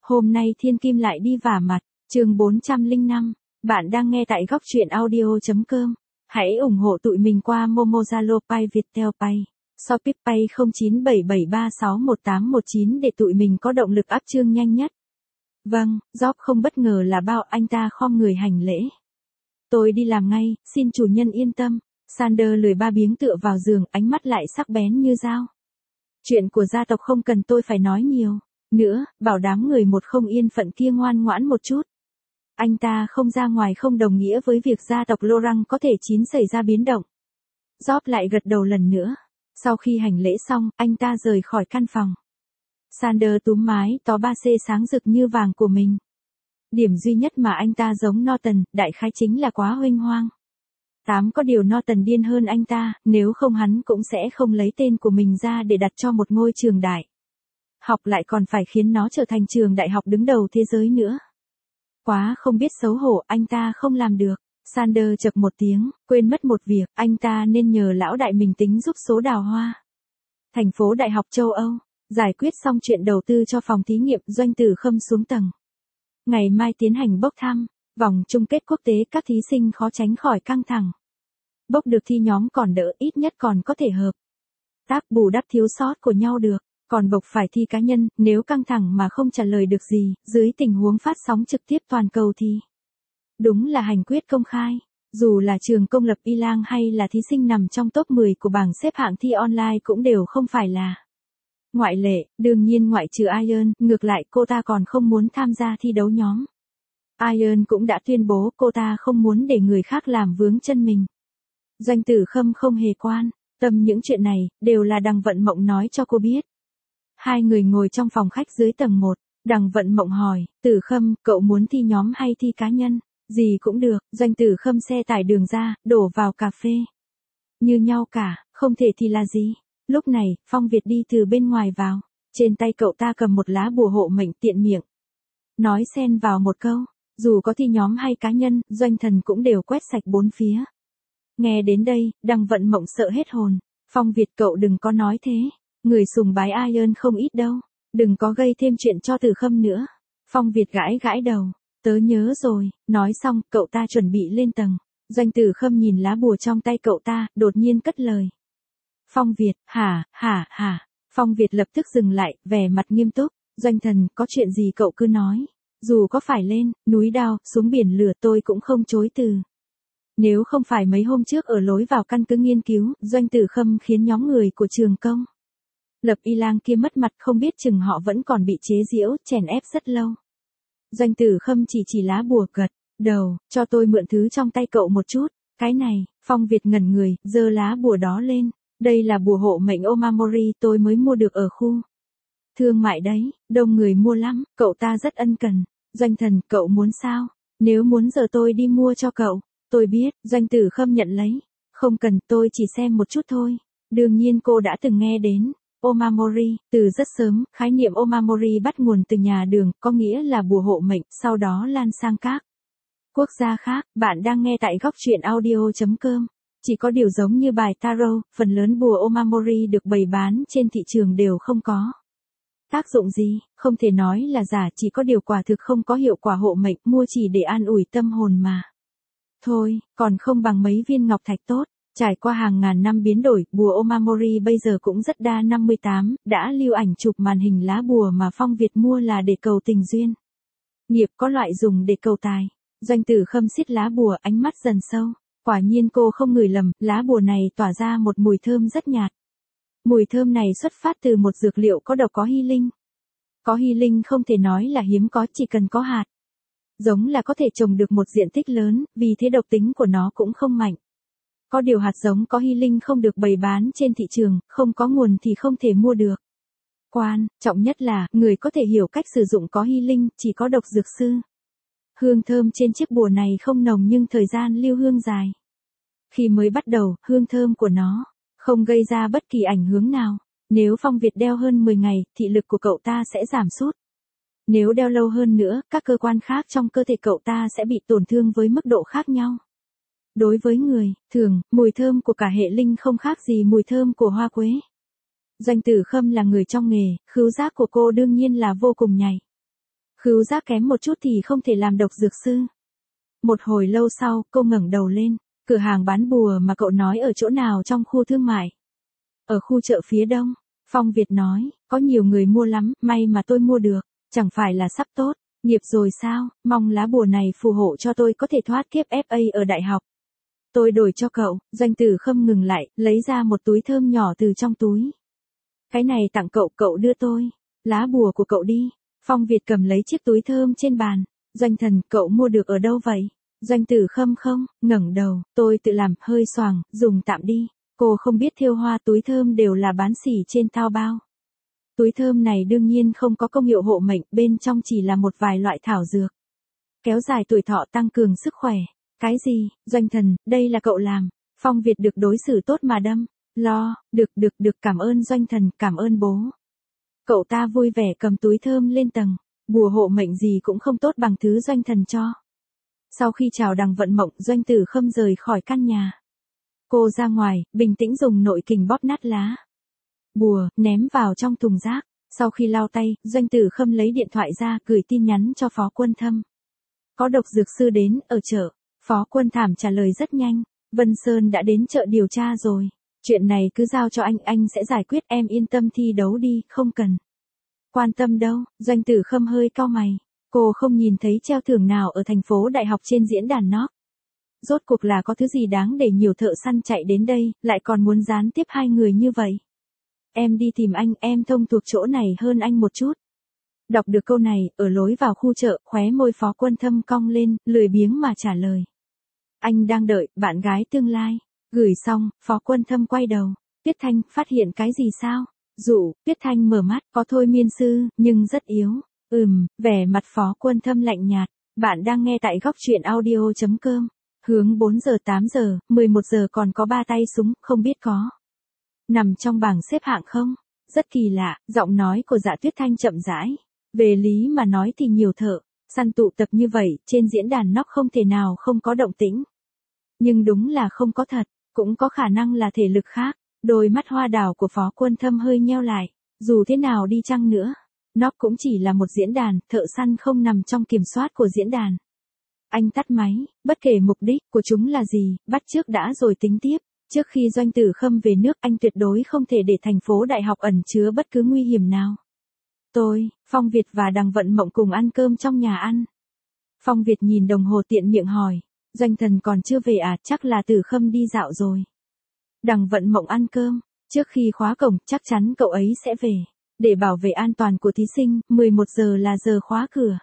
Hôm nay Thiên Kim lại đi vả mặt, chương 405, bạn đang nghe tại góc truyện audio.com. Hãy ủng hộ tụi mình qua Momo, Zalo Pay, Viettel Pay, Shopee Pay 0977361819 để tụi mình có động lực up chương nhanh nhất. Vâng, Job không bất ngờ là bao, anh ta khom người hành lễ. Tôi đi làm ngay, xin chủ nhân yên tâm. Sander lười ba biếng tựa vào giường, ánh mắt lại sắc bén như dao. Chuyện của gia tộc không cần tôi phải nói nhiều nữa, bảo đám người một không yên phận kia ngoan ngoãn một chút. Anh ta không ra ngoài không đồng nghĩa với việc gia tộc Laurent có thể xảy ra biến động. Job lại gật đầu lần nữa. Sau khi hành lễ xong, anh ta rời khỏi căn phòng. Sander túm mái tó 3C sáng rực như vàng của mình. Điểm duy nhất mà anh ta giống Norton, đại khái chính là quá huênh hoang. Có điều Norton điên hơn anh ta, nếu không hắn cũng sẽ không lấy tên của mình ra để đặt cho một ngôi trường đại học, lại còn phải khiến nó trở thành trường đại học đứng đầu thế giới nữa. Quá không biết xấu hổ, anh ta không làm được. Sander chậc một tiếng, quên mất một việc, anh ta nên nhờ lão đại mình tính giúp số đào hoa. Thành phố Đại học châu Âu, giải quyết xong chuyện đầu tư cho phòng thí nghiệm, Doanh Tử Khâm xuống tầng. Ngày mai tiến hành bốc thăm, vòng chung kết quốc tế, các thí sinh khó tránh khỏi căng thẳng. Bốc được thi nhóm còn đỡ, ít nhất còn có thể hợp tác bù đắp thiếu sót của nhau được. Còn bộc phải thi cá nhân, nếu căng thẳng mà không trả lời được gì, dưới tình huống phát sóng trực tiếp toàn cầu thì đúng là hành quyết công khai. Dù là trường công lập Y Lang hay là thí sinh nằm trong top 10 của bảng xếp hạng thi online cũng đều không phải là ngoại lệ, đương nhiên ngoại trừ Iron, ngược lại cô ta còn không muốn tham gia thi đấu nhóm. Iron cũng đã tuyên bố cô ta không muốn để người khác làm vướng chân mình. Doanh Tử Khâm không hề quan tâm những chuyện này, đều là Đằng Vận Mộng nói cho cô biết. Hai người ngồi trong phòng khách dưới tầng 1, Đằng Vận Mộng hỏi, Tử Khâm, cậu muốn thi nhóm hay thi cá nhân? Gì cũng được. Doanh Tử Khâm xe tải đường ra, đổ vào cà phê. Như nhau cả, không thể thì là gì? Lúc này, Phong Việt đi từ bên ngoài vào. Trên tay cậu ta cầm một lá bùa hộ mệnh, tiện miệng nói xen vào một câu, dù có thi nhóm hay cá nhân, Doanh Thần cũng đều quét sạch bốn phía. Nghe đến đây, Đằng Vận Mộng sợ hết hồn. Phong Việt, cậu đừng có nói thế. Người sùng bái Iron không ít đâu. Đừng có gây thêm chuyện cho Tử Khâm nữa. Phong Việt gãi gãi đầu. Tớ nhớ rồi. Nói xong, cậu ta chuẩn bị lên tầng. Doanh Tử Khâm nhìn lá bùa trong tay cậu ta, đột nhiên cất lời. Phong Việt, hả. Phong Việt lập tức dừng lại, vẻ mặt nghiêm túc. Doanh Thần, có chuyện gì cậu cứ nói. Dù có phải lên núi đao, xuống biển lửa tôi cũng không chối từ. Nếu không phải mấy hôm trước ở lối vào căn cứ nghiên cứu, Doanh Tử Khâm khiến nhóm người của trường công lập Y Lang kia mất mặt, không biết chừng họ vẫn còn bị chế giễu, chèn ép rất lâu. Doanh Tử Khâm chỉ lá bùa, gật đầu, cho tôi mượn thứ trong tay cậu một chút. Cái này, Phong Việt ngẩn người, giơ lá bùa đó lên. Đây là bùa hộ mệnh Omamori, tôi mới mua được ở khu thương mại đấy, đông người mua lắm, cậu ta rất ân cần. Doanh Thần, cậu muốn sao? Nếu muốn giờ tôi đi mua cho cậu. Tôi biết. Doanh Tử Khâm nhận lấy. Không cần, tôi chỉ xem một chút thôi. Đương nhiên cô đã từng nghe đến Omamori, từ rất sớm, khái niệm Omamori bắt nguồn từ nhà Đường, có nghĩa là bùa hộ mệnh, sau đó lan sang các quốc gia khác. Bạn đang nghe tại góc truyện audio.com. Chỉ có điều giống như bài tarot, phần lớn bùa Omamori được bày bán trên thị trường đều không có tác dụng gì, không thể nói là giả, chỉ có điều quả thực không có hiệu quả hộ mệnh, mua chỉ để an ủi tâm hồn mà thôi, còn không bằng mấy viên ngọc thạch tốt. Trải qua hàng ngàn năm biến đổi, bùa Omamori bây giờ cũng rất đa 58, đã lưu ảnh chụp màn hình lá bùa mà Phong Việt mua là để cầu tình duyên nghiệp, có loại dùng để cầu tài. Doanh Tử Khâm siết lá bùa, ánh mắt dần sâu. Quả nhiên cô không ngửi lầm, lá bùa này tỏa ra một mùi thơm rất nhạt. Mùi thơm này xuất phát từ một dược liệu có độc, có healing. Có healing không thể nói là hiếm có, chỉ cần có hạt giống là có thể trồng được một diện tích lớn, vì thế độc tính của nó cũng không mạnh. Có điều hạt giống có healing không được bày bán trên thị trường, không có nguồn thì không thể mua được. Quan trọng nhất là, người có thể hiểu cách sử dụng có healing, chỉ có độc dược sư. Hương thơm trên chiếc bùa này không nồng nhưng thời gian lưu hương dài. Khi mới bắt đầu, hương thơm của nó không gây ra bất kỳ ảnh hưởng nào. Nếu Phong Việt đeo hơn 10 ngày, thị lực của cậu ta sẽ giảm sút. Nếu đeo lâu hơn nữa, các cơ quan khác trong cơ thể cậu ta sẽ bị tổn thương với mức độ khác nhau. Đối với người thường, mùi thơm của cả hệ linh không khác gì mùi thơm của hoa quế. Doanh Tử Khâm là người trong nghề, khứu giác của cô đương nhiên là vô cùng nhạy. Khứu giác kém một chút thì không thể làm độc dược sư. Một hồi lâu sau, cô ngẩng đầu lên, cửa hàng bán bùa mà cậu nói ở chỗ nào trong khu thương mại? Ở khu chợ phía đông, Phong Việt nói, có nhiều người mua lắm, may mà tôi mua được, chẳng phải là sắp tốt, nghiệp rồi sao, mong lá bùa này phù hộ cho tôi có thể thoát kiếp FA ở đại học. Tôi đổi cho cậu, Doanh Tử Khâm ngừng lại, lấy ra một túi thơm nhỏ từ trong túi. Cái này tặng cậu, cậu đưa tôi, lá bùa của cậu đi. Phong Việt cầm lấy chiếc túi thơm trên bàn, Doanh Thần, cậu mua được ở đâu vậy? Doanh Tử Khâm không, ngẩng đầu, tôi tự làm, hơi xoàng, dùng tạm đi. Cô không biết thêu hoa túi thơm đều là bán sỉ trên Taobao. Túi thơm này đương nhiên không có công hiệu hộ mệnh, bên trong chỉ là một vài loại thảo dược. Kéo dài tuổi thọ, tăng cường sức khỏe. Cái gì, Doanh Thần, đây là cậu làm. Phong Việt được đối xử tốt mà đâm. Lo, được, cảm ơn Doanh Thần, cảm ơn bố. Cậu ta vui vẻ cầm túi thơm lên tầng. Bùa hộ mệnh gì cũng không tốt bằng thứ Doanh Thần cho. Sau khi chào Đằng Vận Mộng, Doanh Tử Khâm rời khỏi căn nhà. Cô ra ngoài, bình tĩnh dùng nội kình bóp nát lá bùa, ném vào trong thùng rác. Sau khi lau tay, Doanh Tử Khâm lấy điện thoại ra, gửi tin nhắn cho Phó Quân Thâm. Có độc dược sư đến, ở chợ. Phó Quân Thảm trả lời rất nhanh. Vân Sơn đã đến chợ điều tra rồi. Chuyện này cứ giao cho anh sẽ giải quyết, em yên tâm thi đấu đi, không cần quan tâm đâu. Doanh Tử Khâm hơi cau mày. Cô không nhìn thấy treo thưởng nào ở thành phố đại học trên diễn đàn NOC. Rốt cuộc là có thứ gì đáng để nhiều thợ săn chạy đến đây, lại còn muốn gián tiếp hai người như vậy. Em đi tìm anh, em thông thuộc chỗ này hơn anh một chút. Đọc được câu này, ở lối vào khu chợ, khóe môi Phó Quân Thâm cong lên, lười biếng mà trả lời. Anh đang đợi, bạn gái tương lai. Gửi xong, Phó Quân Thâm quay đầu. Tuyết Thanh, phát hiện cái gì sao? Tuyết Thanh mở mắt, có thôi miên sư, nhưng rất yếu. Vẻ mặt Phó Quân Thâm lạnh nhạt. Bạn đang nghe tại góc truyện audio.com. Hướng 4 giờ 8 giờ, 11 giờ còn có 3 tay súng, không biết có nằm trong bảng xếp hạng không? Rất kỳ lạ, giọng nói của Dạ Tuyết Thanh chậm rãi. Về lý mà nói thì nhiều thợ săn tụ tập như vậy, trên diễn đàn NOC không thể nào không có động tĩnh. Nhưng đúng là không có thật, cũng có khả năng là thể lực khác. Đôi mắt hoa đào của Phó Quân Thâm hơi nheo lại. Dù thế nào đi chăng nữa, NOC cũng chỉ là một diễn đàn, thợ săn không nằm trong kiểm soát của diễn đàn. Anh tắt máy, bất kể mục đích của chúng là gì, bắt trước đã rồi tính tiếp. Trước khi Doanh Tử Khâm về nước, anh tuyệt đối không thể để thành phố đại học ẩn chứa bất cứ nguy hiểm nào. Tôi, Phong Việt và Đằng Vận Mộng cùng ăn cơm trong nhà ăn. Phong Việt nhìn đồng hồ tiện miệng hỏi, Doanh Thần còn chưa về à, chắc là Tử Khâm đi dạo rồi. Đằng Vận Mộng ăn cơm, trước khi khóa cổng, chắc chắn cậu ấy sẽ về. Để bảo vệ an toàn của thí sinh, 11 giờ là giờ khóa cửa.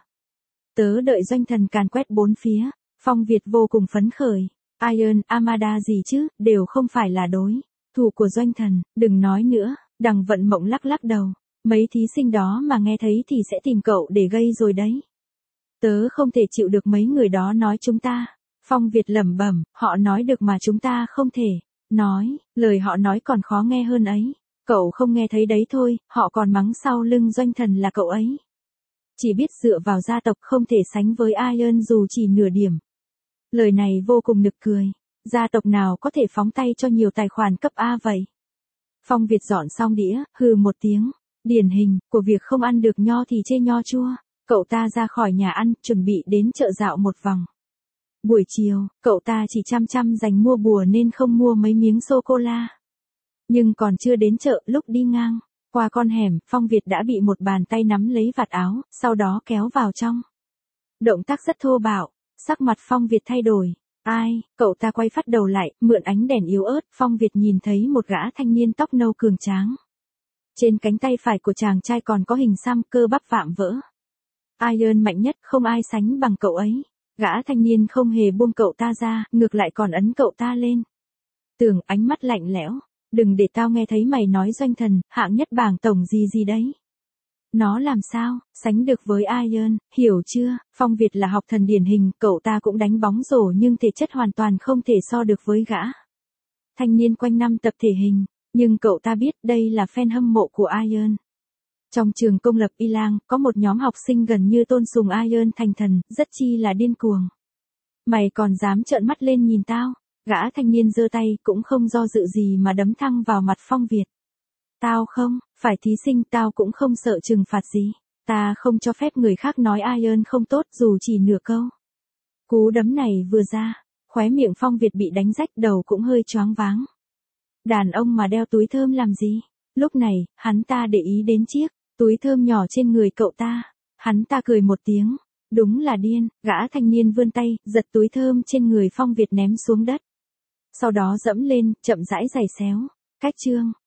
Tớ đợi Doanh Thần càn quét bốn phía, Phong Việt vô cùng phấn khởi. Iron, Amada gì chứ, đều không phải là đối thủ của Doanh Thần, đừng nói nữa. Đằng Vận Mộng lắc lắc đầu. Mấy thí sinh đó mà nghe thấy thì sẽ tìm cậu để gây rồi đấy. Tớ không thể chịu được mấy người đó nói chúng ta. Phong Việt lẩm bẩm, họ nói được mà chúng ta không thể nói, lời họ nói còn khó nghe hơn ấy. Cậu không nghe thấy đấy thôi, họ còn mắng sau lưng Doanh Thần là cậu ấy. Chỉ biết dựa vào gia tộc không thể sánh với Iron dù chỉ nửa điểm. Lời này vô cùng nực cười. Gia tộc nào có thể phóng tay cho nhiều tài khoản cấp A vậy? Phong Việt dọn xong đĩa, hừ một tiếng. Điển hình của việc không ăn được nho thì chê nho chua. Cậu ta ra khỏi nhà ăn, chuẩn bị đến chợ dạo một vòng. Buổi chiều, cậu ta chỉ chăm dành mua bùa nên không mua mấy miếng sô-cô-la. Nhưng còn chưa đến chợ, lúc đi ngang qua con hẻm, Phong Việt đã bị một bàn tay nắm lấy vạt áo, sau đó kéo vào trong. Động tác rất thô bạo, sắc mặt Phong Việt thay đổi. Ai, cậu ta quay phát đầu lại, mượn ánh đèn yếu ớt, Phong Việt nhìn thấy một gã thanh niên tóc nâu cường tráng. Trên cánh tay phải của chàng trai còn có hình xăm, cơ bắp vạm vỡ. Iron mạnh nhất, không ai sánh bằng cậu ấy. Gã thanh niên không hề buông cậu ta ra, ngược lại còn ấn cậu ta lên. Tưởng, ánh mắt lạnh lẽo. Đừng để tao nghe thấy mày nói Doanh Thần, hạng nhất bảng tổng gì đấy. Nó làm sao, sánh được với Iron, hiểu chưa? Phong Việt là học thần điển hình, cậu ta cũng đánh bóng rổ nhưng thể chất hoàn toàn không thể so được với gã thanh niên quanh năm tập thể hình. Nhưng cậu ta biết đây là fan hâm mộ của Iron. Trong trường công lập Y Lang, có một nhóm học sinh gần như tôn sùng Iron thành thần, rất chi là điên cuồng. Mày còn dám trợn mắt lên nhìn tao? Gã thanh niên giơ tay, cũng không do dự gì mà đấm thẳng vào mặt Phong Việt. Tao không, phải thí sinh, tao cũng không sợ trừng phạt gì. Ta không cho phép người khác nói Iron không tốt dù chỉ nửa câu. Cú đấm này vừa ra, khóe miệng Phong Việt bị đánh rách, đầu cũng hơi choáng váng. Đàn ông mà đeo túi thơm làm gì? Lúc này, hắn ta để ý đến chiếc túi thơm nhỏ trên người cậu ta. Hắn ta cười một tiếng. Đúng là điên, gã thanh niên vươn tay, giật túi thơm trên người Phong Việt ném xuống đất. Sau đó dẫm lên, chậm rãi giày xéo. Cách chương.